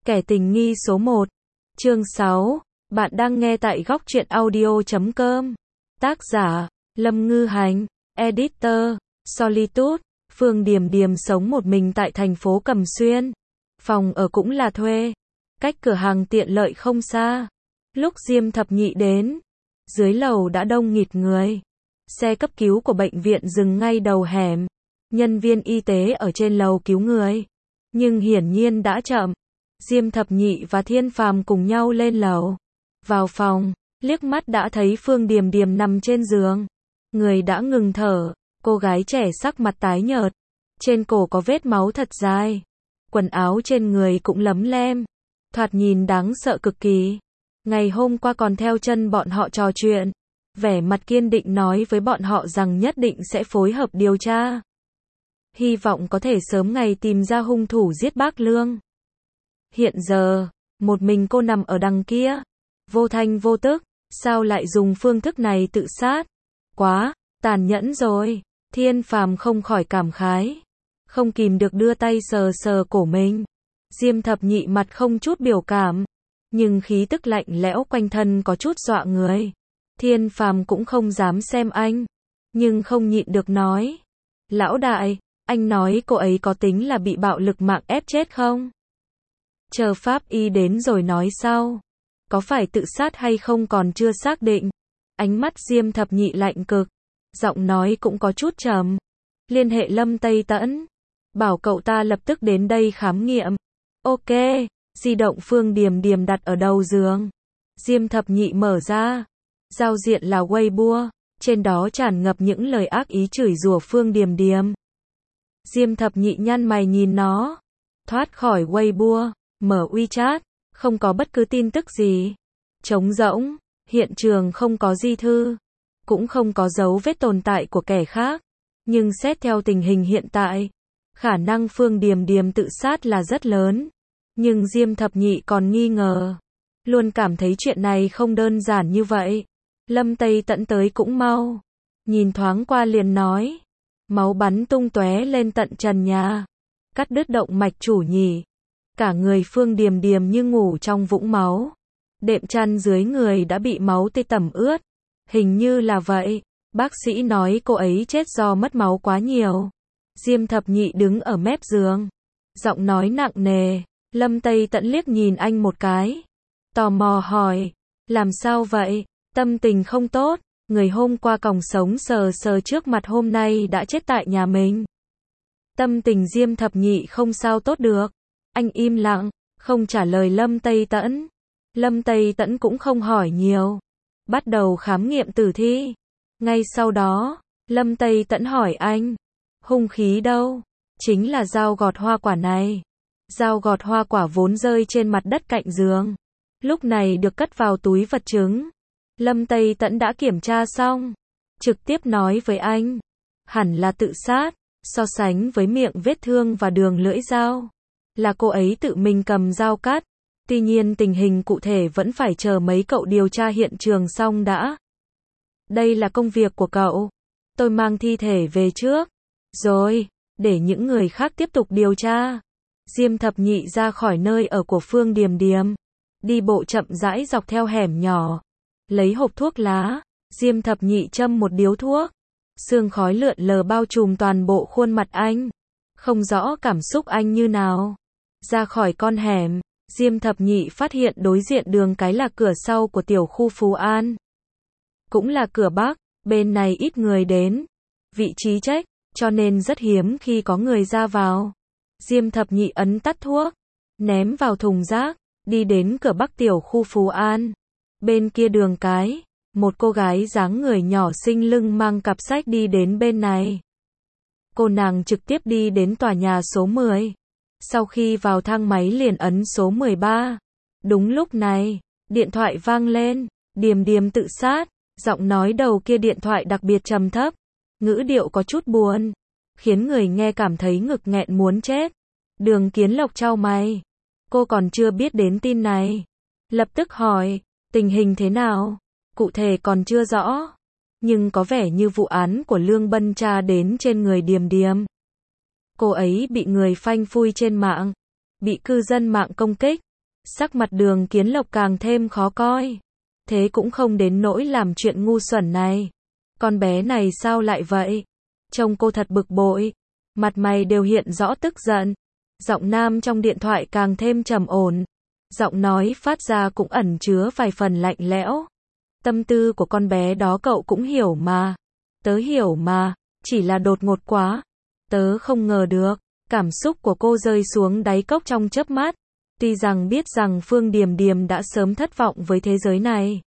Kẻ tình nghi số 1. Chương 6. Bạn đang nghe tại góc truyện audio.com. Tác giả, Lâm Ngư Hành. Editor, Solitude. Phương Điềm Điềm sống một mình tại thành phố Cẩm Xuyên. Phòng ở cũng là thuê. Cách cửa hàng tiện lợi không xa. Lúc Diêm Thập Nhị đến, dưới lầu đã đông nghịt người. Xe cấp cứu của bệnh viện dừng ngay đầu hẻm. Nhân viên y tế ở trên lầu cứu người. Nhưng hiển nhiên đã chậm. Diêm Thập Nhị và Thiên Phàm cùng nhau lên lầu. Vào phòng, liếc mắt đã thấy Phương Điềm Điềm nằm trên giường. Người đã ngừng thở, cô gái trẻ sắc mặt tái nhợt. Trên cổ có vết máu thật dài. Quần áo trên người cũng lấm lem. Thoạt nhìn đáng sợ cực kỳ. Ngày hôm qua còn theo chân bọn họ trò chuyện. Vẻ mặt kiên định nói với bọn họ rằng nhất định sẽ phối hợp điều tra. Hy vọng có thể sớm ngày tìm ra hung thủ giết bác Lương. Hiện giờ, một mình cô nằm ở đằng kia. Vô thanh vô tức, sao lại dùng phương thức này tự sát? Quá, tàn nhẫn rồi. Thiên Phàm không khỏi cảm khái. Không kìm được đưa tay sờ sờ cổ mình. Diêm Thập Nhị mặt không chút biểu cảm. Nhưng khí tức lạnh lẽo quanh thân có chút dọa người. Thiên Phàm cũng không dám xem anh. Nhưng không nhịn được nói. Lão đại, anh nói cô ấy có tính là bị bạo lực mạng ép chết không? Chờ pháp y đến rồi nói sau. Có phải tự sát hay không còn chưa xác định. Ánh mắt Diêm Thập Nhị lạnh cực. Giọng nói cũng có chút trầm. Liên hệ Lâm Tây Tẫn. Bảo cậu ta lập tức đến đây khám nghiệm. Ok. Di động Phương Điềm Điềm đặt ở đầu giường. Diêm Thập Nhị mở ra. Giao diện là Weibo. Trên đó tràn ngập những lời ác ý chửi rủa Phương Điềm Điềm. Diêm Thập Nhị nhăn mày nhìn nó. Thoát khỏi Weibo. Mở WeChat. Không có bất cứ tin tức gì. Trống rỗng. Hiện trường không có di thư. Cũng không có dấu vết tồn tại của kẻ khác. Nhưng xét theo tình hình hiện tại, khả năng Phương Điềm Điềm tự sát là rất lớn. Nhưng Diêm Thập Nhị còn nghi ngờ. Luôn cảm thấy chuyện này không đơn giản như vậy. Lâm Tây Tẫn tới cũng mau. Nhìn thoáng qua liền nói. Máu bắn tung tóe lên tận trần nhà. Cắt đứt động mạch chủ nhỉ. Cả người Phương Điềm Điềm như ngủ trong vũng máu. Đệm chăn dưới người đã bị máu tươi tẩm ướt. Hình như là vậy. Bác sĩ nói cô ấy chết do mất máu quá nhiều. Diêm Thập Nhị đứng ở mép giường. Giọng nói nặng nề. Lâm Tây Tẫn liếc nhìn anh một cái. Tò mò hỏi. Làm sao vậy? Tâm tình không tốt. Người hôm qua còng sống sờ sờ trước mặt hôm nay đã chết tại nhà mình. Tâm tình Diêm Thập Nhị không sao tốt được. Anh im lặng, không trả lời Lâm Tây Tẫn. Lâm Tây Tẫn cũng không hỏi nhiều. Bắt đầu khám nghiệm tử thi. Ngay sau đó, Lâm Tây Tẫn hỏi anh. Hung khí đâu? Chính là dao gọt hoa quả này. Dao gọt hoa quả vốn rơi trên mặt đất cạnh giường. Lúc này được cất vào túi vật chứng. Lâm Tây Tẫn đã kiểm tra xong. Trực tiếp nói với anh. Hẳn là tự sát. So sánh với miệng vết thương và đường lưỡi dao. Là cô ấy tự mình cầm dao cắt. Tuy nhiên tình hình cụ thể vẫn phải chờ mấy cậu điều tra hiện trường xong đã. Đây là công việc của cậu. Tôi mang thi thể về trước. Rồi, để những người khác tiếp tục điều tra. Diêm Thập Nhị ra khỏi nơi ở của Phương Điềm Điềm. Đi bộ chậm rãi dọc theo hẻm nhỏ. Lấy hộp thuốc lá. Diêm Thập Nhị châm một điếu thuốc. Sương khói lượn lờ bao trùm toàn bộ khuôn mặt anh. Không rõ cảm xúc anh như nào. Ra khỏi con hẻm. Diêm Thập Nhị phát hiện đối diện đường cái là cửa sau của tiểu khu Phú An. Cũng là cửa Bắc, bên này ít người đến. Vị trí trách, cho nên rất hiếm khi có người ra vào. Diêm Thập Nhị ấn tắt thuốc, ném vào thùng rác, đi đến cửa Bắc tiểu khu Phú An. Bên kia đường cái, một cô gái dáng người nhỏ xinh lưng mang cặp sách đi đến bên này. Cô nàng trực tiếp đi đến tòa nhà số 10. Sau khi vào thang máy liền ấn số 13. Đúng lúc này, điện thoại vang lên. Điềm Điềm tự sát. Giọng nói đầu kia điện thoại đặc biệt trầm thấp. Ngữ điệu có chút buồn. Khiến người nghe cảm thấy ngực nghẹn muốn chết. Đường Kiến Lộc chau mày. Cô còn chưa biết đến tin này. Lập tức hỏi. Tình hình thế nào? Cụ thể còn chưa rõ. Nhưng có vẻ như vụ án của Lương Bân tra đến trên người Điềm Điềm. Cô ấy bị người phanh phui trên mạng. Bị cư dân mạng công kích. Sắc mặt Đường Kiến Lộc càng thêm khó coi. Thế cũng không đến nỗi làm chuyện ngu xuẩn này. Con bé này sao lại vậy? Trông cô thật bực bội. Mặt mày đều hiện rõ tức giận. Giọng nam trong điện thoại càng thêm trầm ổn. Giọng nói phát ra cũng ẩn chứa vài phần lạnh lẽo. Tâm tư của con bé đó cậu cũng hiểu mà. Tớ hiểu mà, chỉ là đột ngột quá. Tớ không ngờ được. Cảm xúc của cô rơi xuống đáy cốc trong chớp mắt. Tuy rằng biết rằng Phương Điềm Điềm đã sớm thất vọng với thế giới này.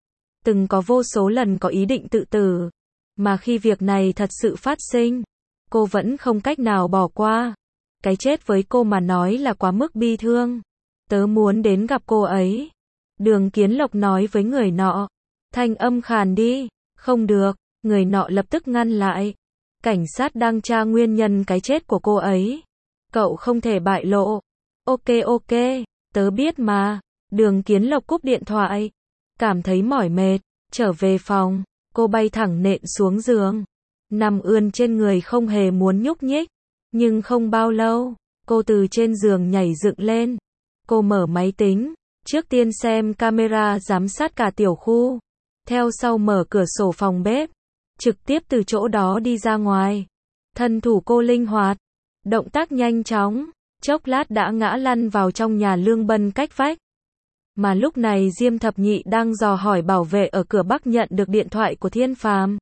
Từng có vô số lần có ý định tự tử. Mà khi việc này thật sự phát sinh, cô vẫn không cách nào bỏ qua. Cái chết với cô mà nói là quá mức bi thương. Tớ muốn đến gặp cô ấy. Đường Kiến Lộc nói với người nọ. Thanh âm khàn đi. Không được. Người nọ lập tức ngăn lại. Cảnh sát đang tra nguyên nhân cái chết của cô ấy. Cậu không thể bại lộ. Ok, tớ biết mà. Đường Kiến Lộc cúp điện thoại. Cảm thấy mỏi mệt, trở về phòng, cô bay thẳng nện xuống giường. Nằm ươn trên người không hề muốn nhúc nhích. Nhưng không bao lâu, cô từ trên giường nhảy dựng lên. Cô mở máy tính, trước tiên xem camera giám sát cả tiểu khu. Theo sau mở cửa sổ phòng bếp, trực tiếp từ chỗ đó đi ra ngoài. Thân thủ cô linh hoạt, động tác nhanh chóng, chốc lát đã ngã lăn vào trong nhà Lương Bân cách vách. Mà lúc này Diêm Thập Nhị đang dò hỏi bảo vệ ở cửa Bắc nhận được điện thoại của Thiên Phàm.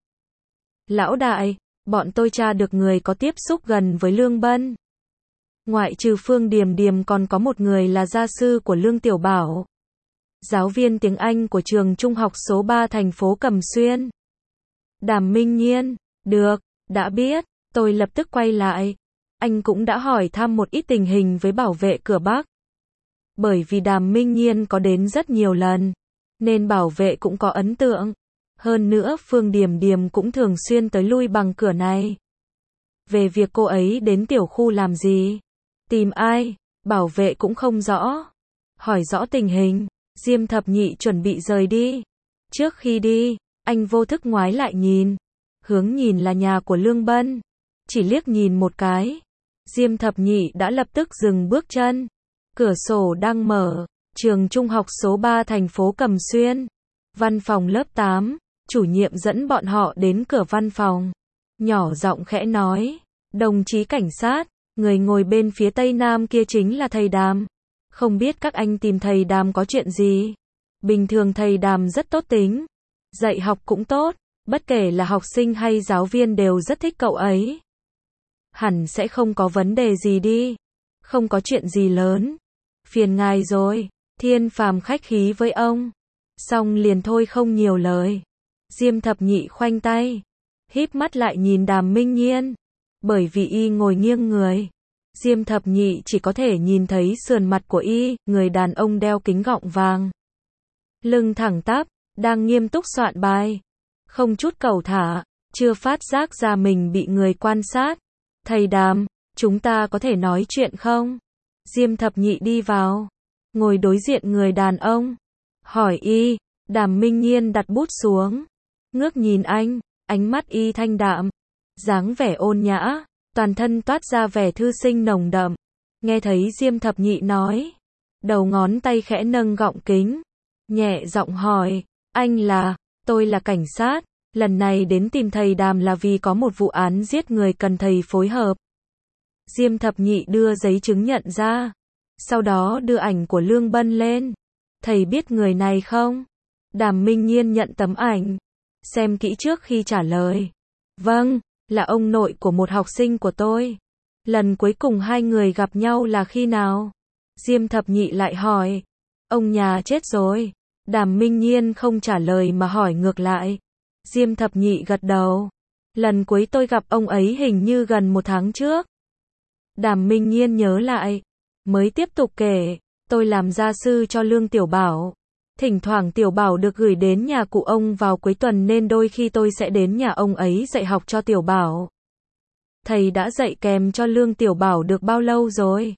Lão đại, bọn tôi tra được người có tiếp xúc gần với Lương Bân. Ngoại trừ Phương Điềm Điềm còn có một người là gia sư của Lương Tiểu Bảo. Giáo viên tiếng Anh của trường trung học số 3 thành phố Cẩm Xuyên. Đàm Minh Nhiên, được, đã biết, tôi lập tức quay lại. Anh cũng đã hỏi thăm một ít tình hình với bảo vệ cửa Bắc. Bởi vì Đàm Minh Nhiên có đến rất nhiều lần, nên bảo vệ cũng có ấn tượng. Hơn nữa Phương Điềm Điềm cũng thường xuyên tới lui bằng cửa này. Về việc cô ấy đến tiểu khu làm gì, tìm ai, bảo vệ cũng không rõ. Hỏi rõ tình hình, Diêm Thập Nhị chuẩn bị rời đi. Trước khi đi, anh vô thức ngoái lại nhìn. Hướng nhìn là nhà của Lương Bân. Chỉ liếc nhìn một cái, Diêm Thập Nhị đã lập tức dừng bước chân. Cửa sổ đang mở, trường trung học số 3 thành phố Cẩm Xuyên. Văn phòng lớp 8, chủ nhiệm dẫn bọn họ đến cửa văn phòng. Nhỏ giọng khẽ nói, đồng chí cảnh sát, người ngồi bên phía tây nam kia chính là thầy Đàm. Không biết các anh tìm thầy Đàm có chuyện gì? Bình thường thầy Đàm rất tốt tính, dạy học cũng tốt, bất kể là học sinh hay giáo viên đều rất thích cậu ấy. Hẳn sẽ không có vấn đề gì đi. Không có chuyện gì lớn. Phiền ngài rồi. Thiên Phàm khách khí với ông. Xong liền thôi không nhiều lời. Diêm Thập Nhị khoanh tay, híp mắt lại nhìn Đàm Minh Nhiên. Bởi vì y ngồi nghiêng người, Diêm Thập Nhị chỉ có thể nhìn thấy sườn mặt của y, người đàn ông đeo kính gọng vàng. Lưng thẳng tắp, đang nghiêm túc soạn bài. Không chút cẩu thả, chưa phát giác ra mình bị người quan sát. Thầy Đàm, chúng ta có thể nói chuyện không? Diêm Thập Nhị đi vào, ngồi đối diện người đàn ông. Hỏi y, Đàm Minh Nhiên đặt bút xuống. Ngước nhìn anh, ánh mắt y thanh đạm. Dáng vẻ ôn nhã, toàn thân toát ra vẻ thư sinh nồng đậm. Nghe thấy Diêm Thập Nhị nói, đầu ngón tay khẽ nâng gọng kính. Nhẹ giọng hỏi, anh là, tôi là cảnh sát. Lần này đến tìm thầy Đàm là vì có một vụ án giết người cần thầy phối hợp. Diêm Thập Nhị đưa giấy chứng nhận ra. Sau đó đưa ảnh của Lương Bân lên. Thầy biết người này không? Đàm Minh Nhiên nhận tấm ảnh. Xem kỹ trước khi trả lời. Vâng, là ông nội của một học sinh của tôi. Lần cuối cùng hai người gặp nhau là khi nào? Diêm Thập Nhị lại hỏi. Ông nhà chết rồi. Đàm Minh Nhiên không trả lời mà hỏi ngược lại. Diêm Thập Nhị gật đầu. Lần cuối tôi gặp ông ấy hình như gần 1 tháng trước. Đàm Minh Nhiên nhớ lại. Mới tiếp tục kể. Tôi làm gia sư cho Lương Tiểu Bảo. Thỉnh thoảng Tiểu Bảo được gửi đến nhà cụ ông vào cuối tuần nên đôi khi tôi sẽ đến nhà ông ấy dạy học cho Tiểu Bảo. Thầy đã dạy kèm cho Lương Tiểu Bảo được bao lâu rồi?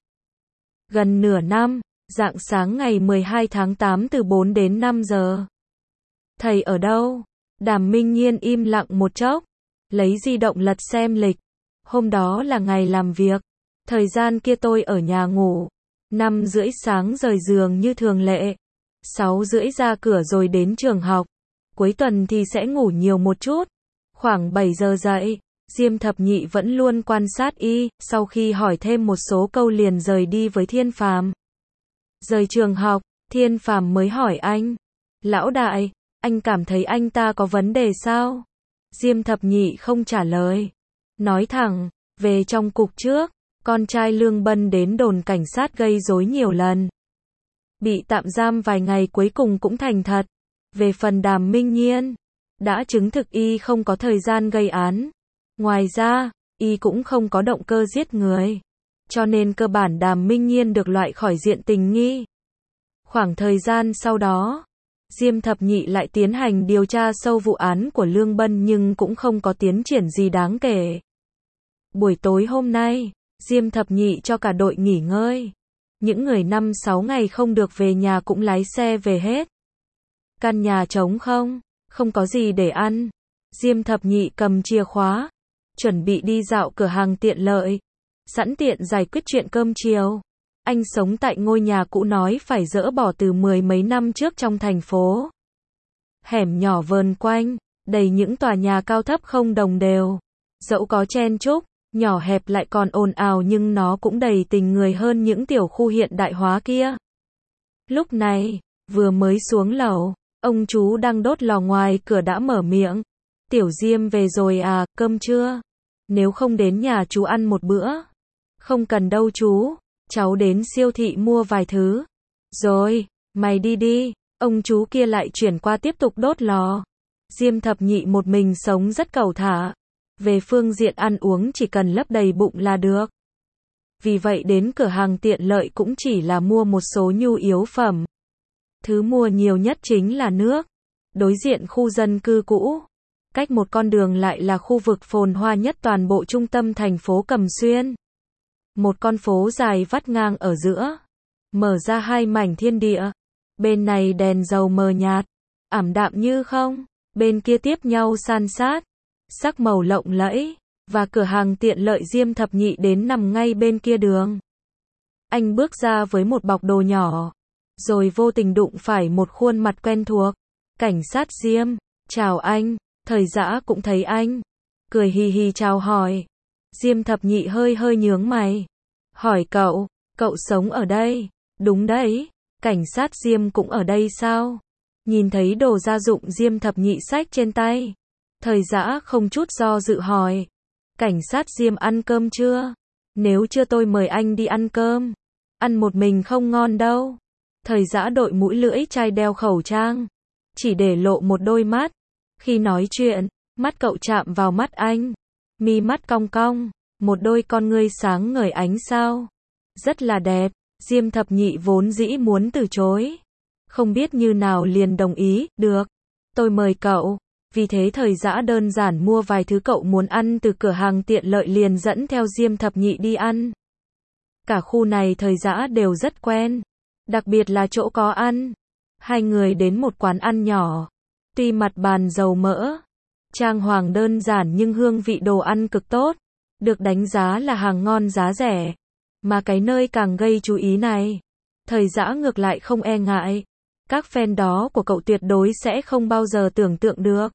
Gần nửa năm, rạng sáng ngày 12 tháng 8 từ 4 đến 5 giờ. Thầy ở đâu? Đàm Minh Nhiên im lặng một chốc, lấy di động lật xem lịch. Hôm đó là ngày làm việc. Thời gian kia tôi ở nhà ngủ. 5:30 sáng rời giường như thường lệ. 6:30 ra cửa rồi đến trường học. Cuối tuần thì sẽ ngủ nhiều một chút. Khoảng 7 giờ dậy. Diêm Thập Nhị vẫn luôn quan sát y, sau khi hỏi thêm một số câu liền rời đi với Thiên Phàm. Rời trường học, Thiên Phàm mới hỏi anh. Lão đại, anh cảm thấy anh ta có vấn đề sao? Diêm Thập Nhị không trả lời. Nói thẳng, về trong cục trước, con trai Lương Bân đến đồn cảnh sát gây rối nhiều lần. Bị tạm giam vài ngày cuối cùng cũng thành thật. Về phần Đàm Minh Nhiên, đã chứng thực y không có thời gian gây án. Ngoài ra, y cũng không có động cơ giết người. Cho nên cơ bản Đàm Minh Nhiên được loại khỏi diện tình nghi. Khoảng thời gian sau đó, Diêm Thập Nhị lại tiến hành điều tra sâu vụ án của Lương Bân nhưng cũng không có tiến triển gì đáng kể. Buổi tối hôm nay, Diêm Thập Nhị cho cả đội nghỉ ngơi. Những người 5-6 ngày không được về nhà cũng lái xe về hết. Căn nhà trống không, không có gì để ăn. Diêm Thập Nhị cầm chìa khóa, chuẩn bị đi dạo cửa hàng tiện lợi, sẵn tiện giải quyết chuyện cơm chiều. Anh sống tại ngôi nhà cũ nói phải dỡ bỏ từ 10 mấy năm trước trong thành phố. Hẻm nhỏ vờn quanh, đầy những tòa nhà cao thấp không đồng đều. Dẫu có chen chúc, nhỏ hẹp lại còn ồn ào nhưng nó cũng đầy tình người hơn những tiểu khu hiện đại hóa kia. Lúc này, vừa mới xuống lầu, ông chú đang đốt lò ngoài cửa đã mở miệng. Tiểu Diêm về rồi à, cơm chưa? Nếu không đến nhà chú ăn một bữa. Không cần đâu chú, cháu đến siêu thị mua vài thứ. Rồi, mày đi đi, ông chú kia lại chuyển qua tiếp tục đốt lò. Diêm Thập Nhị một mình sống rất cẩu thả. Về phương diện ăn uống chỉ cần lấp đầy bụng là được. Vì vậy đến cửa hàng tiện lợi cũng chỉ là mua một số nhu yếu phẩm. Thứ mua nhiều nhất chính là nước. Đối diện khu dân cư cũ, cách một con đường lại là khu vực phồn hoa nhất toàn bộ trung tâm thành phố Cẩm Xuyên. Một con phố dài vắt ngang ở giữa, mở ra hai mảnh thiên địa. Bên này đèn dầu mờ nhạt, ảm đạm như không, bên kia tiếp nhau san sát, sắc màu lộng lẫy, và cửa hàng tiện lợi Diêm Thập Nhị đến nằm ngay bên kia đường. Anh bước ra với một bọc đồ nhỏ, rồi vô tình đụng phải một khuôn mặt quen thuộc. Cảnh sát Diêm, chào anh. Thời Dã cũng thấy anh, cười hì hì chào hỏi. Diêm Thập Nhị hơi hơi nhướng mày, hỏi cậu sống ở đây? Đúng đấy. Cảnh sát Diêm cũng ở đây sao? Nhìn thấy đồ gia dụng Diêm Thập Nhị xách trên tay, Thời Dã không chút do dự hỏi. Cảnh sát Diêm ăn cơm chưa? Nếu chưa tôi mời anh đi ăn cơm. Ăn một mình không ngon đâu. Thời Dã đội mũi lưỡi chai đeo khẩu trang, chỉ để lộ một đôi mắt. Khi nói chuyện, mắt cậu chạm vào mắt anh. Mi mắt cong cong, một đôi con ngươi sáng ngời ánh sao. Rất là đẹp. Diêm Thập Nhị vốn dĩ muốn từ chối, không biết như nào liền đồng ý. Được, tôi mời cậu. Vì thế Thời Dã đơn giản mua vài thứ cậu muốn ăn từ cửa hàng tiện lợi liền dẫn theo Diêm Thập Nhị đi ăn. Cả khu này Thời Dã đều rất quen, đặc biệt là chỗ có ăn. Hai người đến một quán ăn nhỏ. Tuy mặt bàn dầu mỡ, trang hoàng đơn giản nhưng hương vị đồ ăn cực tốt, được đánh giá là hàng ngon giá rẻ. Mà cái nơi càng gây chú ý này, Thời Dã ngược lại không e ngại. Các fan đó của cậu tuyệt đối sẽ không bao giờ tưởng tượng được.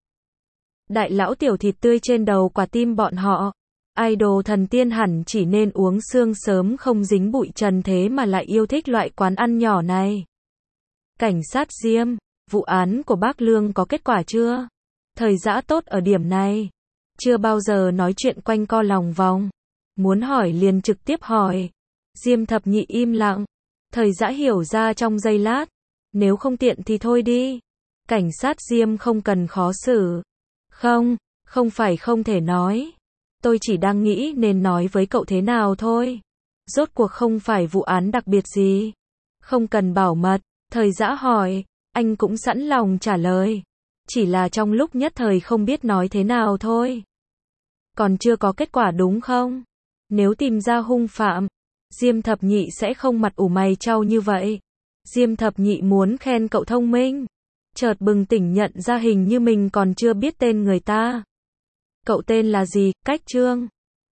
Đại lão tiểu thịt tươi trên đầu quả tim bọn họ. Idol thần tiên hẳn chỉ nên uống sương sớm không dính bụi trần thế mà lại yêu thích loại quán ăn nhỏ này. Cảnh sát Diêm, vụ án của bác Lương có kết quả chưa? Thời Dã tốt ở điểm này, chưa bao giờ nói chuyện quanh co lòng vòng. Muốn hỏi liền trực tiếp hỏi. Diêm Thập Nhị im lặng. Thời Dã hiểu ra trong giây lát. Nếu không tiện thì thôi đi. Cảnh sát Diêm không cần khó xử. Không phải không thể nói. Tôi chỉ đang nghĩ nên nói với cậu thế nào thôi. Rốt cuộc không phải vụ án đặc biệt gì. Không cần bảo mật. Thời Dã hỏi. Anh cũng sẵn lòng trả lời. Chỉ là trong lúc nhất thời không biết nói thế nào thôi. Còn chưa có kết quả đúng không? Nếu tìm ra hung phạm, Diêm Thập Nhị sẽ không mặt ủ mày chau như vậy. Diêm Thập Nhị muốn khen cậu thông minh. Chợt bừng tỉnh nhận ra hình như mình còn chưa biết tên người ta. Cậu tên là gì? Cách Trương.